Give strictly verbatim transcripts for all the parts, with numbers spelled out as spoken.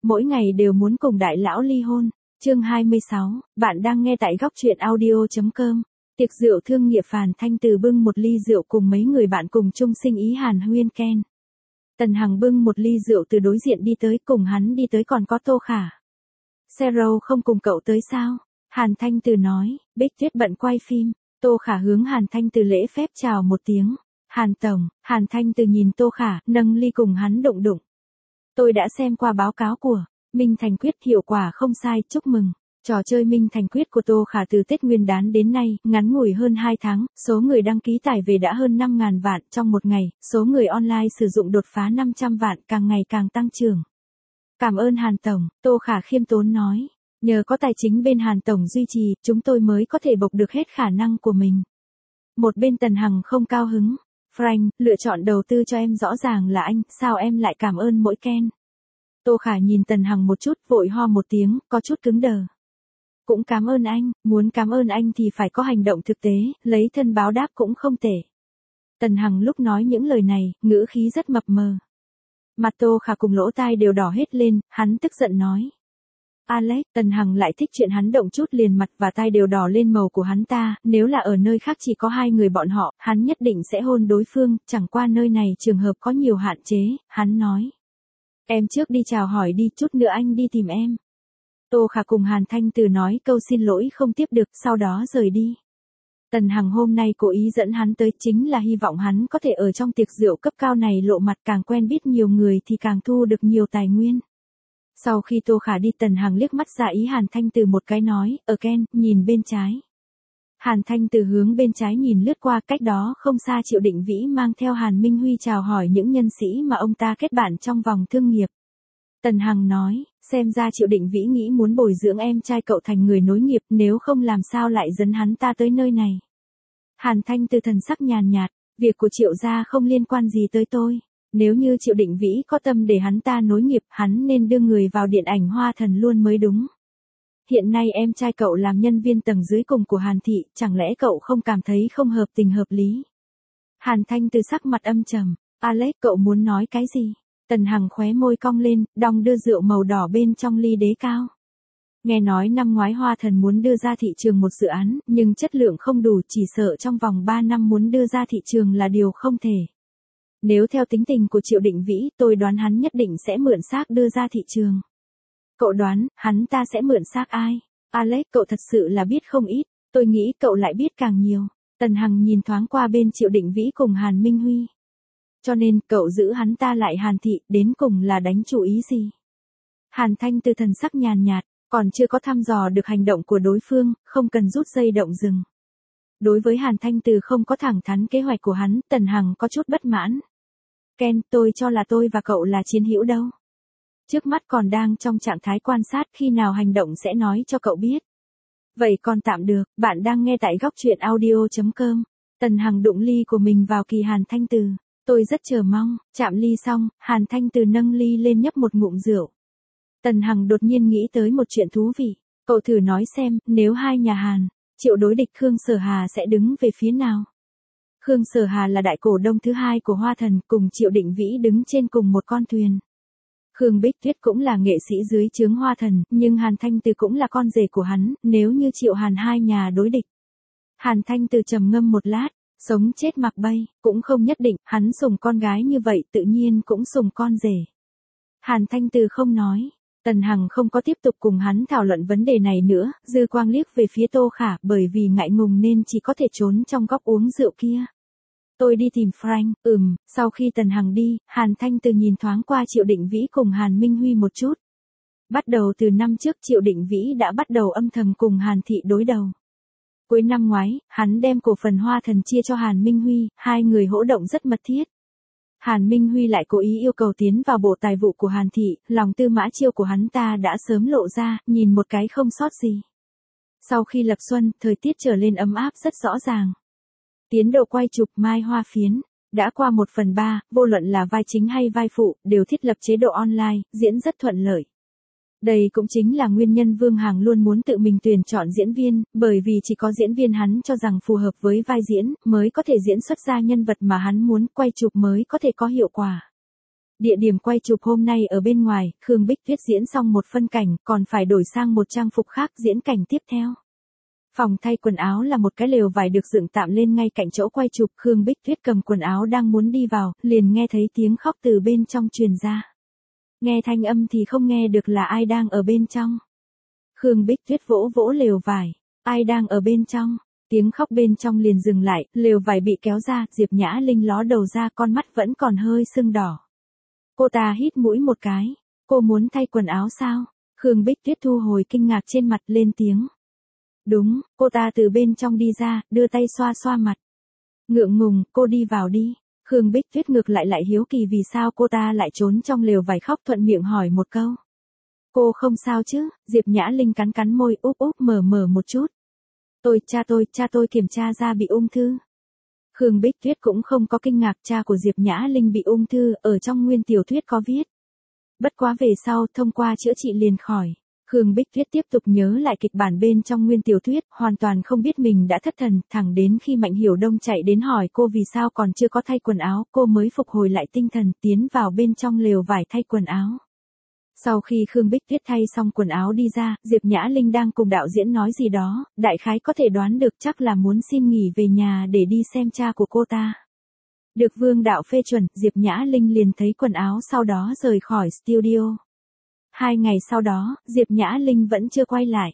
mỗi ngày đều muốn cùng đại lão ly hôn. Chương hai mươi sáu, bạn đang nghe tại góc truyện audio chấm com. Tiệc rượu thương nghiệp Hàn Thanh Từ bưng một ly rượu cùng mấy người bạn cùng chung sinh ý hàn huyên Ken. Tần Hằng bưng một ly rượu từ đối diện đi tới, cùng hắn đi tới còn có Tô Khả. Zero không cùng cậu tới sao? Hàn Thanh Từ nói, Bích Tuyết bận quay phim. Tô Khả hướng Hàn Thanh Từ lễ phép chào một tiếng. Hàn Tổng, Hàn Thanh Từ nhìn Tô Khả, nâng ly cùng hắn đụng đụng. Tôi đã xem qua báo cáo của Minh Thành Quyết, hiệu quả không sai, chúc mừng. Trò chơi Minh Thành Quyết của Tô Khả từ Tết Nguyên đán đến nay, ngắn ngủi hơn hai tháng, số người đăng ký tải về đã hơn năm nghìn vạn trong một ngày, số người online sử dụng đột phá năm trăm vạn, càng ngày càng tăng trưởng. Cảm ơn Hàn Tổng, Tô Khả khiêm tốn nói. Nhờ có tài chính bên Hàn Tổng duy trì, chúng tôi mới có thể bộc được hết khả năng của mình. Một bên Tần Hằng không cao hứng. Frank, lựa chọn đầu tư cho em rõ ràng là anh, sao em lại cảm ơn mỗi Ken? Tô Khả nhìn Tần Hằng một chút, vội ho một tiếng, có chút cứng đờ. Cũng cảm ơn anh, muốn cảm ơn anh thì phải có hành động thực tế, lấy thân báo đáp cũng không tệ. Tần Hằng lúc nói những lời này, ngữ khí rất mập mờ. Mặt Tô Khả cùng lỗ tai đều đỏ hết lên, hắn tức giận nói. Alex, Tần Hằng lại thích chuyện hắn động chút liền mặt và tai đều đỏ lên màu của hắn ta, nếu là ở nơi khác chỉ có hai người bọn họ, hắn nhất định sẽ hôn đối phương, chẳng qua nơi này trường hợp có nhiều hạn chế, hắn nói. Em trước đi chào hỏi đi, chút nữa anh đi tìm em. Tô Khả cùng Hàn Thanh Từ nói câu xin lỗi không tiếp được, sau đó rời đi. Tần Hằng hôm nay cố ý dẫn hắn tới chính là hy vọng hắn có thể ở trong tiệc rượu cấp cao này lộ mặt, càng quen biết nhiều người thì càng thu được nhiều tài nguyên. Sau khi Tô Khả đi, Tần Hằng liếc mắt ra ý Hàn Thanh Từ một cái nói, ở Ken, nhìn bên trái. Hàn Thanh Từ hướng bên trái nhìn lướt qua, cách đó không xa Triệu Định Vĩ mang theo Hàn Minh Huy chào hỏi những nhân sĩ mà ông ta kết bạn trong vòng thương nghiệp. Tần Hằng nói, xem ra Triệu Định Vĩ nghĩ muốn bồi dưỡng em trai cậu thành người nối nghiệp, nếu không làm sao lại dẫn hắn ta tới nơi này. Hàn Thanh Từ thần sắc nhàn nhạt, việc của Triệu gia không liên quan gì tới tôi. Nếu như Triệu Định Vĩ có tâm để hắn ta nối nghiệp, hắn nên đưa người vào điện ảnh Hoa Thần luôn mới đúng. Hiện nay em trai cậu làm nhân viên tầng dưới cùng của Hàn thị, chẳng lẽ cậu không cảm thấy không hợp tình hợp lý? Hàn Thanh Từ sắc mặt âm trầm, Alex, cậu muốn nói cái gì? Tần Hằng khóe môi cong lên, đong đưa rượu màu đỏ bên trong ly đế cao. Nghe nói năm ngoái Hoa Thần muốn đưa ra thị trường một dự án, nhưng chất lượng không đủ, chỉ sợ trong vòng ba năm muốn đưa ra thị trường là điều không thể. Nếu theo tính tình của Triệu Định Vĩ, tôi đoán hắn nhất định sẽ mượn xác đưa ra thị trường. Cậu đoán, hắn ta sẽ mượn xác ai? Alex, cậu thật sự là biết không ít, tôi nghĩ cậu lại biết càng nhiều. Tần Hằng nhìn thoáng qua bên Triệu Định Vĩ cùng Hàn Minh Huy. Cho nên, cậu giữ hắn ta lại Hàn thị, đến cùng là đánh chủ ý gì? Hàn Thanh Từ thần sắc nhàn nhạt, còn chưa có thăm dò được hành động của đối phương, không cần rút dây động rừng. Đối với Hàn Thanh Từ không có thẳng thắn kế hoạch của hắn, Tần Hằng có chút bất mãn. Ken, tôi cho là tôi và cậu là chiến hữu đâu. Trước mắt còn đang trong trạng thái quan sát, khi nào hành động sẽ nói cho cậu biết. Vậy còn tạm được, bạn đang nghe tại góc truyện audio chấm com. Tần Hằng đụng ly của mình vào kỳ Hàn Thanh Từ. Tôi rất chờ mong, chạm ly xong, Hàn Thanh Từ nâng ly lên nhấp một ngụm rượu. Tần Hằng đột nhiên nghĩ tới một chuyện thú vị. Cậu thử nói xem, nếu hai nhà Hàn, Triệu đối địch Khương Sở Hà sẽ đứng về phía nào? Khương Sở Hà là đại cổ đông thứ hai của Hoa Thần, cùng Triệu Định Vĩ đứng trên cùng một con thuyền. Khương Bích Tuyết cũng là nghệ sĩ dưới trướng Hoa Thần, nhưng Hàn Thanh Từ cũng là con rể của hắn, nếu như Triệu Hàn hai nhà đối địch. Hàn Thanh Từ trầm ngâm một lát, sống chết mặc bay, cũng không nhất định, hắn sủng con gái như vậy tự nhiên cũng sủng con rể. Hàn Thanh Từ không nói. Tần Hằng không có tiếp tục cùng hắn thảo luận vấn đề này nữa, dư quang liếc về phía Tô Khả, bởi vì ngại ngùng nên chỉ có thể trốn trong góc uống rượu kia. Tôi đi tìm Frank, ừm, sau khi Tần Hằng đi, Hàn Thanh Từ nhìn thoáng qua Triệu Định Vĩ cùng Hàn Minh Huy một chút. Bắt đầu từ năm trước Triệu Định Vĩ đã bắt đầu âm thầm cùng Hàn thị đối đầu. Cuối năm ngoái, hắn đem cổ phần Hoa Thần chia cho Hàn Minh Huy, hai người hỗ động rất mật thiết. Hàn Minh Huy lại cố ý yêu cầu tiến vào bộ tài vụ của Hàn thị, lòng tư mã chiêu của hắn ta đã sớm lộ ra, nhìn một cái không sót gì. Sau khi lập xuân, thời tiết trở lên ấm áp rất rõ ràng. Tiến độ quay chụp Mai Hoa Phiến đã qua một phần ba, vô luận là vai chính hay vai phụ, đều thiết lập chế độ online, diễn rất thuận lợi. Đây cũng chính là nguyên nhân Vương Hằng luôn muốn tự mình tuyển chọn diễn viên, bởi vì chỉ có diễn viên hắn cho rằng phù hợp với vai diễn, mới có thể diễn xuất ra nhân vật mà hắn muốn, quay chụp mới có thể có hiệu quả. Địa điểm quay chụp hôm nay ở bên ngoài, Khương Bích Tuyết diễn xong một phân cảnh, còn phải đổi sang một trang phục khác diễn cảnh tiếp theo. Phòng thay quần áo là một cái lều vải được dựng tạm lên ngay cạnh chỗ quay chụp, Khương Bích Tuyết cầm quần áo đang muốn đi vào, liền nghe thấy tiếng khóc từ bên trong truyền ra. Nghe thanh âm thì không nghe được là ai đang ở bên trong. Khương Bích Tuyết vỗ vỗ lều vải, ai đang ở bên trong? Tiếng khóc bên trong liền dừng lại, lều vải bị kéo ra, Diệp Nhã Linh ló đầu ra, con mắt vẫn còn hơi sưng đỏ. Cô ta hít mũi một cái, cô muốn thay quần áo sao? Khương Bích Tuyết thu hồi kinh ngạc trên mặt lên tiếng. Đúng, cô ta từ bên trong đi ra, đưa tay xoa xoa mặt. Ngượng ngùng, cô đi vào đi. Khương Bích Tuyết ngược lại lại hiếu kỳ vì sao cô ta lại trốn trong lều vải khóc, thuận miệng hỏi một câu. Cô không sao chứ? Diệp Nhã Linh cắn cắn môi, úp úp mở mở một chút. Tôi, cha tôi, cha tôi kiểm tra ra bị ung thư. Khương Bích Tuyết cũng không có kinh ngạc, cha của Diệp Nhã Linh bị ung thư, ở trong nguyên tiểu thuyết có viết. Bất quá về sau, thông qua chữa trị liền khỏi. Khương Bích Tuyết tiếp tục nhớ lại kịch bản bên trong nguyên tiểu thuyết, hoàn toàn không biết mình đã thất thần, thẳng đến khi Mạnh Hiểu Đông chạy đến hỏi cô vì sao còn chưa có thay quần áo, cô mới phục hồi lại tinh thần, tiến vào bên trong lều vải thay quần áo. Sau khi Khương Bích Tuyết thay xong quần áo đi ra, Diệp Nhã Linh đang cùng đạo diễn nói gì đó, đại khái có thể đoán được chắc là muốn xin nghỉ về nhà để đi xem cha của cô ta. Được Vương đạo phê chuẩn, Diệp Nhã Linh liền thấy quần áo sau đó rời khỏi studio. Hai ngày sau đó, Diệp Nhã Linh vẫn chưa quay lại.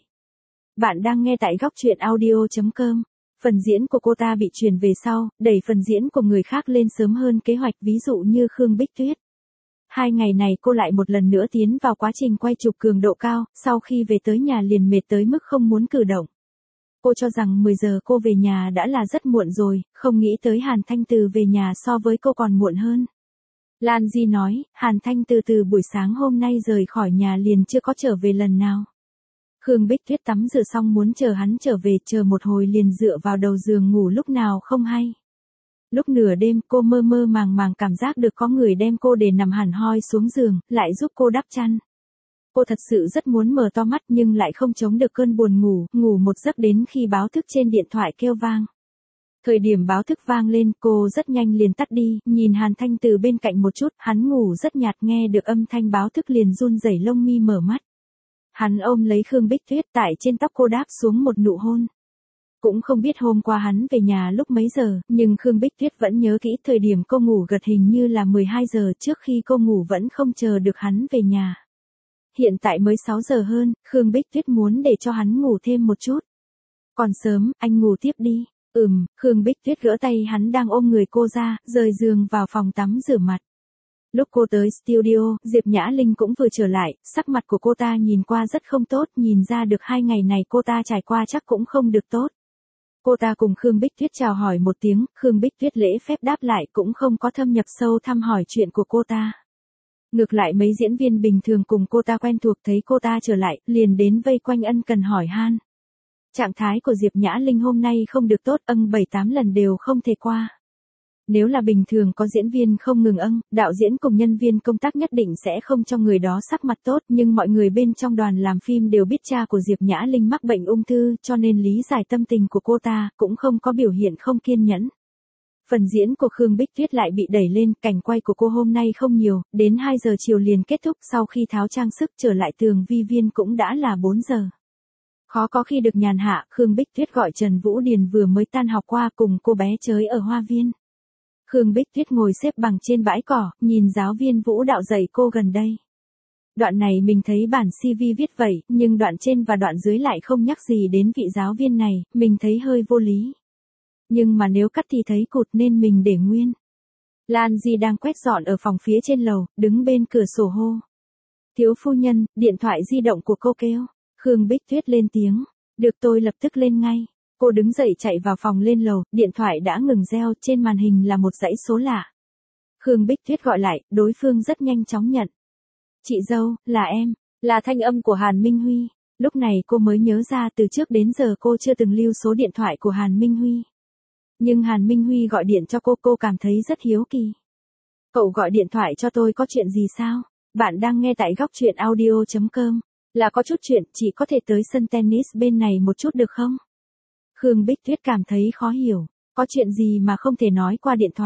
Bạn đang nghe tại góc truyện audio chấm com. Phần diễn của cô ta bị chuyển về sau, đẩy phần diễn của người khác lên sớm hơn kế hoạch, ví dụ như Khương Bích Tuyết. Hai ngày này cô lại một lần nữa tiến vào quá trình quay chụp cường độ cao, sau khi về tới nhà liền mệt tới mức không muốn cử động. Cô cho rằng mười giờ cô về nhà đã là rất muộn rồi, không nghĩ tới Hàn Thanh Từ về nhà so với cô còn muộn hơn. Lan Di nói, Hàn Thanh Từ từ buổi sáng hôm nay rời khỏi nhà liền chưa có trở về lần nào. Khương Bích Tuyết tắm rửa xong muốn chờ hắn trở về, chờ một hồi liền dựa vào đầu giường ngủ lúc nào không hay. Lúc nửa đêm cô mơ mơ màng màng cảm giác được có người đem cô để nằm hẳn hoi xuống giường, lại giúp cô đắp chăn. Cô thật sự rất muốn mở to mắt nhưng lại không chống được cơn buồn ngủ, ngủ một giấc đến khi báo thức trên điện thoại kêu vang. Thời điểm báo thức vang lên, cô rất nhanh liền tắt đi, nhìn Hàn Thanh Từ bên cạnh một chút, hắn ngủ rất nhạt, nghe được âm thanh báo thức liền run rẩy lông mi mở mắt. Hắn ôm lấy Khương Bích Tuyết, tại trên tóc cô đáp xuống một nụ hôn. Cũng không biết hôm qua hắn về nhà lúc mấy giờ, nhưng Khương Bích Tuyết vẫn nhớ kỹ thời điểm cô ngủ gật hình như là mười hai giờ, trước khi cô ngủ vẫn không chờ được hắn về nhà. Hiện tại mới sáu giờ hơn, Khương Bích Tuyết muốn để cho hắn ngủ thêm một chút. Còn sớm, anh ngủ tiếp đi. Ừm, Khương Bích Tuyết gỡ tay hắn đang ôm người cô ra, rời giường vào phòng tắm rửa mặt. Lúc cô tới studio, Diệp Nhã Linh cũng vừa trở lại, sắc mặt của cô ta nhìn qua rất không tốt, nhìn ra được hai ngày này cô ta trải qua chắc cũng không được tốt. Cô ta cùng Khương Bích Tuyết chào hỏi một tiếng, Khương Bích Tuyết lễ phép đáp lại cũng không có thâm nhập sâu thăm hỏi chuyện của cô ta. Ngược lại mấy diễn viên bình thường cùng cô ta quen thuộc thấy cô ta trở lại, liền đến vây quanh ân cần hỏi han. Trạng thái của Diệp Nhã Linh hôm nay không được tốt, ân bảy tám lần đều không thể qua. Nếu là bình thường có diễn viên không ngừng ân, đạo diễn cùng nhân viên công tác nhất định sẽ không cho người đó sắc mặt tốt, nhưng mọi người bên trong đoàn làm phim đều biết cha của Diệp Nhã Linh mắc bệnh ung thư, cho nên lý giải tâm tình của cô ta, cũng không có biểu hiện không kiên nhẫn. Phần diễn của Khương Bích Tuyết lại bị đẩy lên, cảnh quay của cô hôm nay không nhiều, đến hai giờ chiều liền kết thúc, sau khi tháo trang sức trở lại tường vi viên cũng đã là bốn giờ. Khó có khi được nhàn hạ, Khương Bích Tuyết gọi Trần Vũ Điền vừa mới tan học qua cùng cô bé chơi ở hoa viên. Khương Bích Tuyết ngồi xếp bằng trên bãi cỏ, nhìn giáo viên vũ đạo dạy cô gần đây. Đoạn này mình thấy bản xê vê viết vậy, nhưng đoạn trên và đoạn dưới lại không nhắc gì đến vị giáo viên này, mình thấy hơi vô lý. Nhưng mà nếu cắt thì thấy cụt nên mình để nguyên. Lan Di đang quét dọn ở phòng phía trên lầu, đứng bên cửa sổ hô. Thiếu phu nhân, điện thoại di động của cô kêu. Khương Bích Tuyết lên tiếng. Được, tôi lập tức lên ngay. Cô đứng dậy chạy vào phòng lên lầu, điện thoại đã ngừng reo, trên màn hình là một dãy số lạ. Khương Bích Tuyết gọi lại, đối phương rất nhanh chóng nhận. Chị dâu, là em, là thanh âm của Hàn Minh Huy. Lúc này cô mới nhớ ra từ trước đến giờ cô chưa từng lưu số điện thoại của Hàn Minh Huy. Nhưng Hàn Minh Huy gọi điện cho cô, cô cảm thấy rất hiếu kỳ. Cậu gọi điện thoại cho tôi có chuyện gì sao? Bạn đang nghe tại góc truyện audio chấm com. Là có chút chuyện, chỉ có thể tới sân tennis bên này một chút được không? Khương Bích Tuyết cảm thấy khó hiểu. Có chuyện gì mà không thể nói qua điện thoại?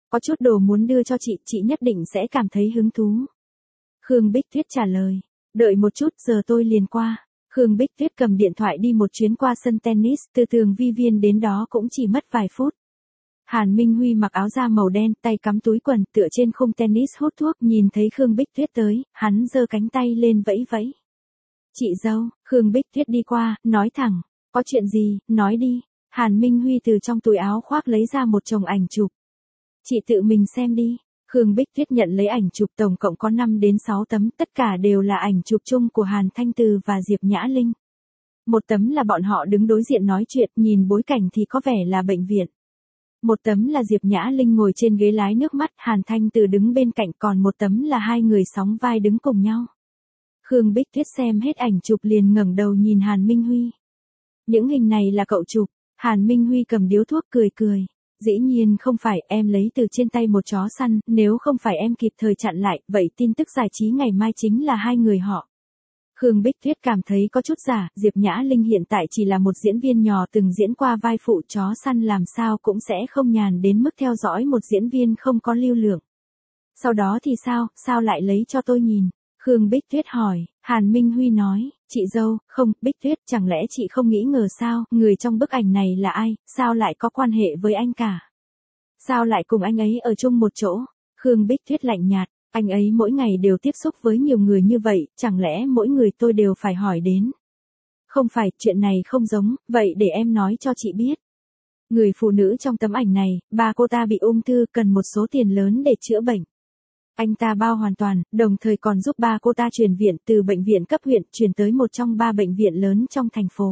Có chút đồ muốn đưa cho chị, chị nhất định sẽ cảm thấy hứng thú. Khương Bích Tuyết trả lời. Đợi một chút, giờ tôi liền qua. Khương Bích Tuyết cầm điện thoại đi một chuyến qua sân tennis, từ tường Vi Viên đến đó cũng chỉ mất vài phút. Hàn Minh Huy mặc áo da màu đen, tay cắm túi quần, tựa trên khung tennis hút thuốc, nhìn thấy Khương Bích Tuyết tới, hắn giơ cánh tay lên vẫy vẫy. Chị dâu, Khương Bích Tuyết đi qua, nói thẳng, có chuyện gì, nói đi. Hàn Minh Huy từ trong túi áo khoác lấy ra một chồng ảnh chụp. Chị tự mình xem đi. Khương Bích Tuyết nhận lấy ảnh chụp, tổng cộng có năm đến sáu tấm, tất cả đều là ảnh chụp chung của Hàn Thanh Từ và Diệp Nhã Linh. Một tấm là bọn họ đứng đối diện nói chuyện, nhìn bối cảnh thì có vẻ là bệnh viện. Một tấm là Diệp Nhã Linh ngồi trên ghế lái nước mắt, Hàn Thanh Từ đứng bên cạnh, còn một tấm là hai người sóng vai đứng cùng nhau. Khương Bích Tuyết xem hết ảnh chụp liền ngẩng đầu nhìn Hàn Minh Huy. Những hình này là cậu chụp. Hàn Minh Huy cầm điếu thuốc cười cười. Dĩ nhiên không phải, em lấy từ trên tay một chó săn, nếu không phải em kịp thời chặn lại, vậy tin tức giải trí ngày mai chính là hai người họ. Khương Bích Tuyết cảm thấy có chút giả, Diệp Nhã Linh hiện tại chỉ là một diễn viên nhỏ từng diễn qua vai phụ, chó săn làm sao cũng sẽ không nhàn đến mức theo dõi một diễn viên không có lưu lượng. Sau đó thì sao, sao lại lấy cho tôi nhìn? Khương Bích Tuyết hỏi. Hàn Minh Huy nói, chị dâu, không, Bích Tuyết, chẳng lẽ chị không nghĩ ngờ sao, người trong bức ảnh này là ai, sao lại có quan hệ với anh cả? Sao lại cùng anh ấy ở chung một chỗ? Khương Bích Tuyết lạnh nhạt, anh ấy mỗi ngày đều tiếp xúc với nhiều người như vậy, chẳng lẽ mỗi người tôi đều phải hỏi đến? Không phải, chuyện này không giống, vậy để em nói cho chị biết. Người phụ nữ trong tấm ảnh này, ba cô ta bị ung thư, cần một số tiền lớn để chữa bệnh. Anh ta bao hoàn toàn, đồng thời còn giúp ba cô ta chuyển viện từ bệnh viện cấp huyện chuyển tới một trong ba bệnh viện lớn trong thành phố.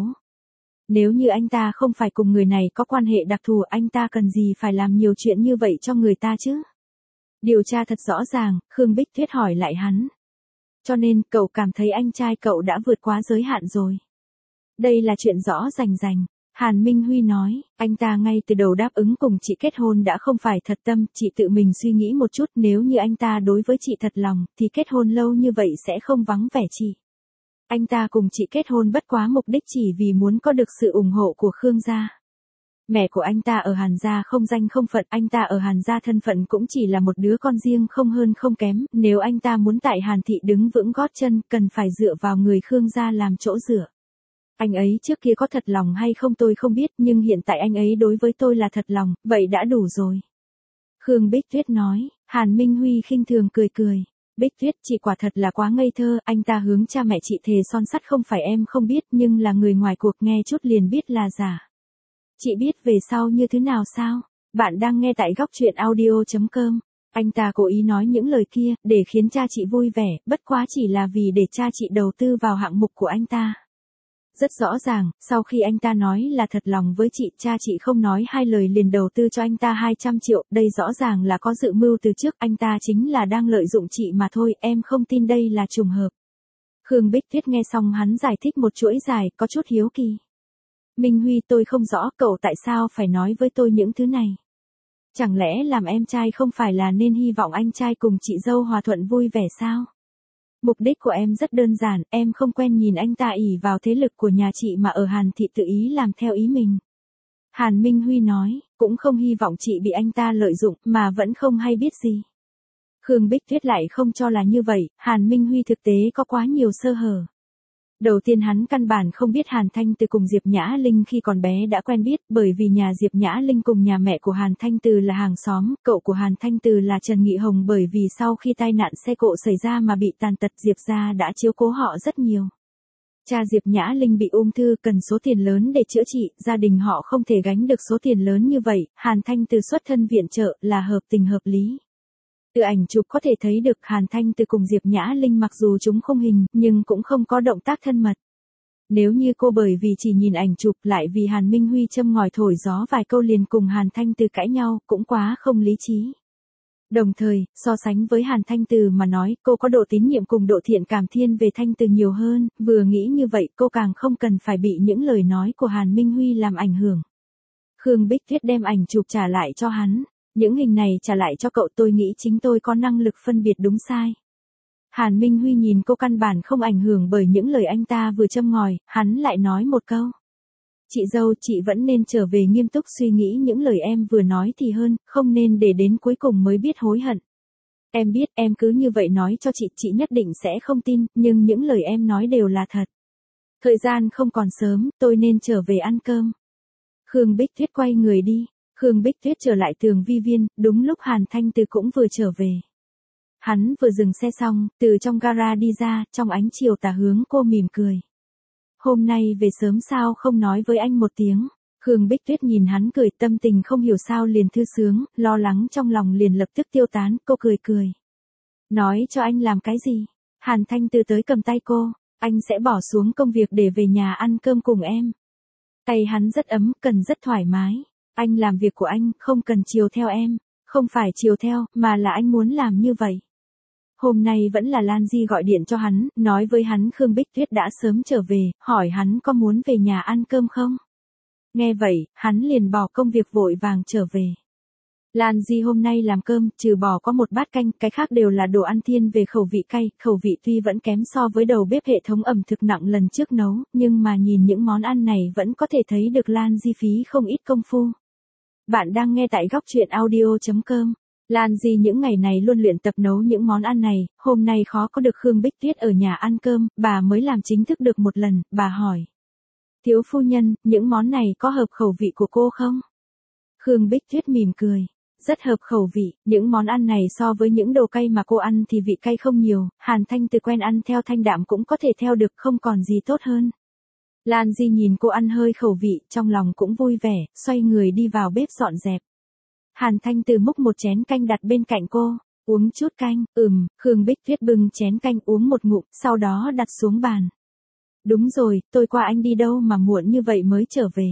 Nếu như anh ta không phải cùng người này có quan hệ đặc thù, anh ta cần gì phải làm nhiều chuyện như vậy cho người ta chứ? Điều tra thật rõ ràng, Khương Bích Tuyết hỏi lại hắn. Cho nên, cậu cảm thấy anh trai cậu đã vượt quá giới hạn rồi. Đây là chuyện rõ rành rành. Hàn Minh Huy nói, anh ta ngay từ đầu đáp ứng cùng chị kết hôn đã không phải thật tâm, chị tự mình suy nghĩ một chút, nếu như anh ta đối với chị thật lòng, thì kết hôn lâu như vậy sẽ không vắng vẻ chị. Anh ta cùng chị kết hôn bất quá mục đích chỉ vì muốn có được sự ủng hộ của Khương gia. Mẹ của anh ta ở Hàn gia không danh không phận, anh ta ở Hàn gia thân phận cũng chỉ là một đứa con riêng không hơn không kém, nếu anh ta muốn tại Hàn thị đứng vững gót chân, cần phải dựa vào người Khương gia làm chỗ dựa. Anh ấy trước kia có thật lòng hay không tôi không biết, nhưng hiện tại anh ấy đối với tôi là thật lòng, vậy đã đủ rồi. Khương Bích Tuyết nói. Hàn Minh Huy khinh thường cười cười. Bích Tuyết, chị quả thật là quá ngây thơ, anh ta hướng cha mẹ chị thề son sắt không phải em không biết, nhưng là người ngoài cuộc nghe chút liền biết là giả. Chị biết về sau như thế nào sao? Bạn đang nghe tại góc truyện audio chấm com. Anh ta cố ý nói những lời kia, để khiến cha chị vui vẻ, bất quá chỉ là vì để cha chị đầu tư vào hạng mục của anh ta. Rất rõ ràng, sau khi anh ta nói là thật lòng với chị, cha chị không nói hai lời liền đầu tư cho anh ta hai trăm triệu, đây rõ ràng là có dự mưu từ trước, anh ta chính là đang lợi dụng chị mà thôi, em không tin đây là trùng hợp. Khương Bích Tuyết nghe xong hắn giải thích một chuỗi dài, có chút hiếu kỳ. Minh Huy, tôi không rõ cậu tại sao phải nói với tôi những thứ này. Chẳng lẽ làm em trai không phải là nên hy vọng anh trai cùng chị dâu hòa thuận vui vẻ sao? Mục đích của em rất đơn giản, em không quen nhìn anh ta ỷ vào thế lực của nhà chị mà ở Hàn thị tự ý làm theo ý mình. Hàn Minh Huy nói, cũng không hy vọng chị bị anh ta lợi dụng mà vẫn không hay biết gì. Khương Bích Tuyết lại không cho là như vậy, Hàn Minh Huy thực tế có quá nhiều sơ hở. Đầu tiên hắn căn bản không biết Hàn Thanh Từ cùng Diệp Nhã Linh khi còn bé đã quen biết, bởi vì nhà Diệp Nhã Linh cùng nhà mẹ của Hàn Thanh Từ là hàng xóm, cậu của Hàn Thanh Từ là Trần Nghị Hồng, bởi vì sau khi tai nạn xe cộ xảy ra mà bị tàn tật, Diệp gia đã chiếu cố họ rất nhiều. Cha Diệp Nhã Linh bị ung thư cần số tiền lớn để chữa trị, gia đình họ không thể gánh được số tiền lớn như vậy, Hàn Thanh Từ xuất thân viện trợ là hợp tình hợp lý. Từ ảnh chụp có thể thấy được Hàn Thanh Từ cùng Diệp Nhã Linh mặc dù chúng không hình, nhưng cũng không có động tác thân mật. Nếu như cô bởi vì chỉ nhìn ảnh chụp lại vì Hàn Minh Huy châm ngòi thổi gió vài câu liền cùng Hàn Thanh Từ cãi nhau, cũng quá không lý trí. Đồng thời, so sánh với Hàn Thanh Từ mà nói, cô có độ tín nhiệm cùng độ thiện cảm thiên về Thanh Từ nhiều hơn, vừa nghĩ như vậy cô càng không cần phải bị những lời nói của Hàn Minh Huy làm ảnh hưởng. Khương Bích Tuyết đem ảnh chụp trả lại cho hắn. Những hình này trả lại cho cậu, tôi nghĩ chính tôi có năng lực phân biệt đúng sai. Hàn Minh Huy nhìn cô căn bản không ảnh hưởng bởi những lời anh ta vừa châm ngòi, hắn lại nói một câu. Chị dâu, chị vẫn nên trở về nghiêm túc suy nghĩ những lời em vừa nói thì hơn, không nên để đến cuối cùng mới biết hối hận. Em biết em cứ như vậy nói cho chị, chị nhất định sẽ không tin, nhưng những lời em nói đều là thật. Thời gian không còn sớm, tôi nên trở về ăn cơm. Khương Bích Tuyết quay người đi. Khương Bích Tuyết trở lại Tường Vi Viên, đúng lúc Hàn Thanh Từ cũng vừa trở về. Hắn vừa dừng xe xong, từ trong gara đi ra, trong ánh chiều tà hướng cô mỉm cười. Hôm nay về sớm sao không nói với anh một tiếng. Khương Bích Tuyết nhìn hắn cười, tâm tình không hiểu sao liền thư sướng, lo lắng trong lòng liền lập tức tiêu tán, cô cười cười. Nói cho anh làm cái gì? Hàn Thanh Từ tới cầm tay cô, anh sẽ bỏ xuống công việc để về nhà ăn cơm cùng em. Tay hắn rất ấm, cần rất thoải mái. Anh làm việc của anh, không cần chiều theo em. Không phải chiều theo, mà là anh muốn làm như vậy. Hôm nay vẫn là Lan Di gọi điện cho hắn, nói với hắn Khương Bích Tuyết đã sớm trở về, hỏi hắn có muốn về nhà ăn cơm không? Nghe vậy, hắn liền bỏ công việc vội vàng trở về. Lan Di hôm nay làm cơm, trừ bỏ có một bát canh, cái khác đều là đồ ăn thiên về khẩu vị cay, khẩu vị tuy vẫn kém so với đầu bếp hệ thống ẩm thực nặng lần trước nấu, nhưng mà nhìn những món ăn này vẫn có thể thấy được Lan Di phí không ít công phu. Bạn đang nghe tại góc truyện audio chấm com. Lan Di những ngày này luôn luyện tập nấu những món ăn này, hôm nay khó có được Khương Bích Tuyết ở nhà ăn cơm, bà mới làm chính thức được một lần, bà hỏi. Thiếu phu nhân, những món này có hợp khẩu vị của cô không? Khương Bích Tuyết mỉm cười. Rất hợp khẩu vị, những món ăn này so với những đồ cay mà cô ăn thì vị cay không nhiều, Hàn Thanh Từ quen ăn theo thanh đạm cũng có thể theo được, không còn gì tốt hơn. Lan Di nhìn cô ăn hơi khẩu vị, trong lòng cũng vui vẻ, xoay người đi vào bếp dọn dẹp. Hàn Thanh Từ múc một chén canh đặt bên cạnh cô, uống chút canh, ừm, Khương Bích Tuyết bưng chén canh uống một ngụm, sau đó đặt xuống bàn. Đúng rồi, tôi qua anh đi đâu mà muộn như vậy mới trở về.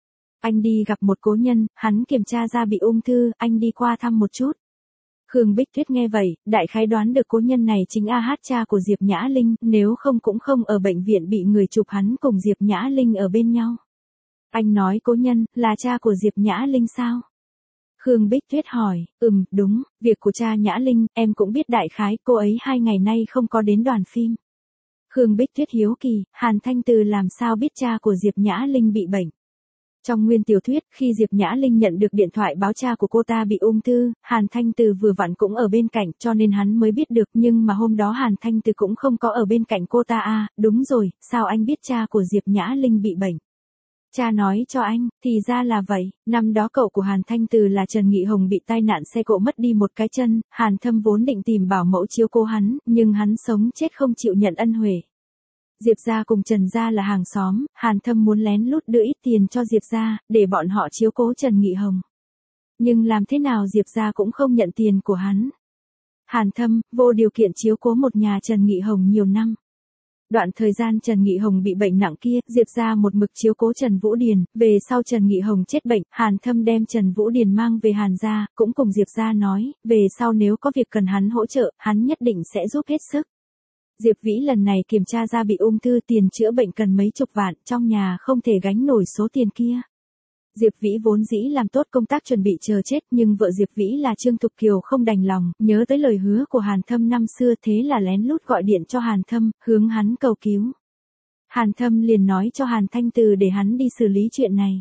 Anh đi gặp một cố nhân, hắn kiểm tra ra bị ung thư, anh đi qua thăm một chút. Khương Bích Tuyết nghe vậy, đại khái đoán được cố nhân này chính A Hát cha của Diệp Nhã Linh, nếu không cũng không ở bệnh viện bị người chụp hắn cùng Diệp Nhã Linh ở bên nhau. Anh nói cố nhân, là cha của Diệp Nhã Linh sao? Khương Bích Tuyết hỏi, ừm, đúng, việc của cha Nhã Linh, em cũng biết đại khái, cô ấy hai ngày nay không có đến đoàn phim. Khương Bích Tuyết hiếu kỳ, Hàn Thanh Từ làm sao biết cha của Diệp Nhã Linh bị bệnh? Trong nguyên tiểu thuyết, khi Diệp Nhã Linh nhận được điện thoại báo cha của cô ta bị ung thư, Hàn Thanh Từ vừa vặn cũng ở bên cạnh cho nên hắn mới biết được, nhưng mà hôm đó Hàn Thanh Từ cũng không có ở bên cạnh cô ta à, đúng rồi, sao anh biết cha của Diệp Nhã Linh bị bệnh? Cha nói cho anh, thì ra là vậy, năm đó cậu của Hàn Thanh Từ là Trần Nghị Hồng bị tai nạn xe cộ mất đi một cái chân, Hàn Thâm vốn định tìm bảo mẫu chiếu cố hắn, nhưng hắn sống chết không chịu nhận ân huệ. Diệp gia cùng Trần gia là hàng xóm, Hàn Thâm muốn lén lút đưa ít tiền cho Diệp gia, để bọn họ chiếu cố Trần Nghị Hồng. Nhưng làm thế nào Diệp gia cũng không nhận tiền của hắn. Hàn Thâm, vô điều kiện chiếu cố một nhà Trần Nghị Hồng nhiều năm. Đoạn thời gian Trần Nghị Hồng bị bệnh nặng kia, Diệp gia một mực chiếu cố Trần Vũ Điền, về sau Trần Nghị Hồng chết bệnh, Hàn Thâm đem Trần Vũ Điền mang về Hàn gia, cũng cùng Diệp gia nói, về sau nếu có việc cần hắn hỗ trợ, hắn nhất định sẽ giúp hết sức. Diệp Vĩ lần này kiểm tra ra bị ung thư, tiền chữa bệnh cần mấy chục vạn, trong nhà không thể gánh nổi số tiền kia. Diệp Vĩ vốn dĩ làm tốt công tác chuẩn bị chờ chết, nhưng vợ Diệp Vĩ là Trương Thục Kiều không đành lòng, nhớ tới lời hứa của Hàn Thâm năm xưa, thế là lén lút gọi điện cho Hàn Thâm, hướng hắn cầu cứu. Hàn Thâm liền nói cho Hàn Thanh Từ để hắn đi xử lý chuyện này.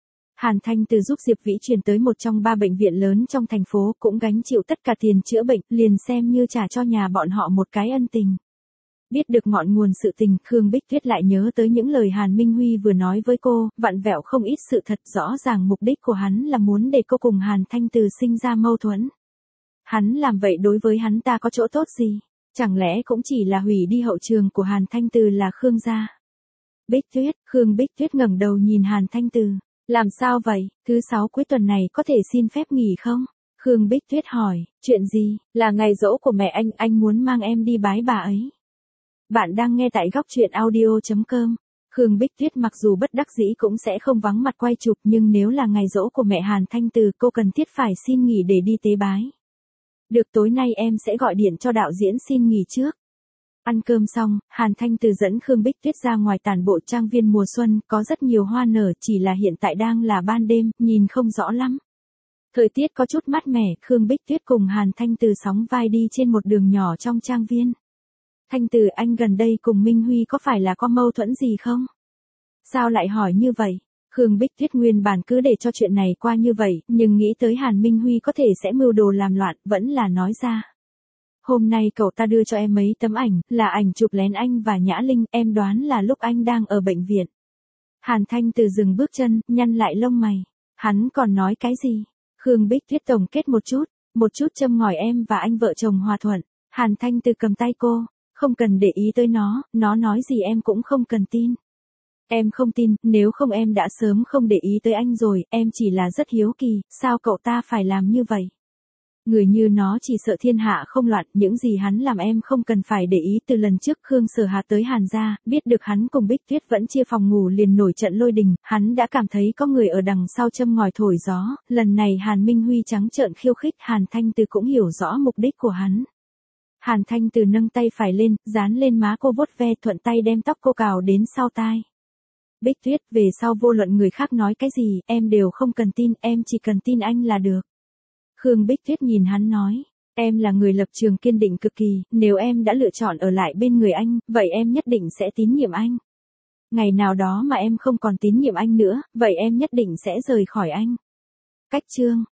Hàn Thanh Từ giúp Diệp Vĩ chuyển tới một trong ba bệnh viện lớn trong thành phố, cũng gánh chịu tất cả tiền chữa bệnh, liền xem như trả cho nhà bọn họ một cái ân tình. Biết được ngọn nguồn sự tình, Khương Bích Tuyết lại nhớ tới những lời Hàn Minh Huy vừa nói với cô, vặn vẹo không ít sự thật, rõ ràng mục đích của hắn là muốn để cô cùng Hàn Thanh Từ sinh ra mâu thuẫn. Hắn làm vậy đối với hắn ta có chỗ tốt gì? Chẳng lẽ cũng chỉ là hủy đi hậu trường của Hàn Thanh Từ là Khương gia? Bích Tuyết, Khương Bích Tuyết ngẩng đầu nhìn Hàn Thanh Từ. Làm sao vậy, thứ sáu cuối tuần này có thể xin phép nghỉ không? Khương Bích Tuyết hỏi, chuyện gì, là ngày giỗ của mẹ anh, anh muốn mang em đi bái bà ấy. Bạn đang nghe tại góc truyện audio chấm com. Khương Bích Tuyết mặc dù bất đắc dĩ cũng sẽ không vắng mặt quay chụp, nhưng nếu là ngày giỗ của mẹ Hàn Thanh Từ, cô cần thiết phải xin nghỉ để đi tế bái. Được, tối nay em sẽ gọi điện cho đạo diễn xin nghỉ trước. Ăn cơm xong, Hàn Thanh Từ dẫn Khương Bích Tuyết ra ngoài tản bộ trang viên mùa xuân, có rất nhiều hoa nở, chỉ là hiện tại đang là ban đêm, nhìn không rõ lắm. Thời tiết có chút mát mẻ, Khương Bích Tuyết cùng Hàn Thanh Từ sóng vai đi trên một đường nhỏ trong trang viên. Thanh Từ, anh gần đây cùng Minh Huy có phải là có mâu thuẫn gì không? Sao lại hỏi như vậy? Khương Bích Tuyết nguyên bản cứ để cho chuyện này qua như vậy, nhưng nghĩ tới Hàn Minh Huy có thể sẽ mưu đồ làm loạn, vẫn là nói ra. Hôm nay cậu ta đưa cho em mấy tấm ảnh, là ảnh chụp lén anh và Nhã Linh, em đoán là lúc anh đang ở bệnh viện. Hàn Thanh Từ dừng bước chân, nhăn lại lông mày. Hắn còn nói cái gì? Khương Bích Tuyết tổng kết một chút, một chút châm ngòi em và anh vợ chồng hòa thuận. Hàn Thanh Từ cầm tay cô, không cần để ý tới nó, nó nói gì em cũng không cần tin. Em không tin, nếu không em đã sớm không để ý tới anh rồi, em chỉ là rất hiếu kỳ, sao cậu ta phải làm như vậy? Người như nó chỉ sợ thiên hạ không loạn, những gì hắn làm em không cần phải để ý. Từ lần trước Khương Sở Hà tới Hàn gia, biết được hắn cùng Bích Tuyết vẫn chia phòng ngủ liền nổi trận lôi đình, hắn đã cảm thấy có người ở đằng sau châm ngòi thổi gió, lần này Hàn Minh Huy trắng trợn khiêu khích, Hàn Thanh Từ cũng hiểu rõ mục đích của hắn. Hàn Thanh Từ nâng tay phải lên, dán lên má cô vuốt ve, thuận tay đem tóc cô cào đến sau tai. Bích Tuyết, về sau vô luận người khác nói cái gì, em đều không cần tin, em chỉ cần tin anh là được. Khương Bích Tuyết nhìn hắn nói, em là người lập trường kiên định cực kỳ, nếu em đã lựa chọn ở lại bên người anh, vậy em nhất định sẽ tín nhiệm anh. Ngày nào đó mà em không còn tín nhiệm anh nữa, vậy em nhất định sẽ rời khỏi anh. Cách chương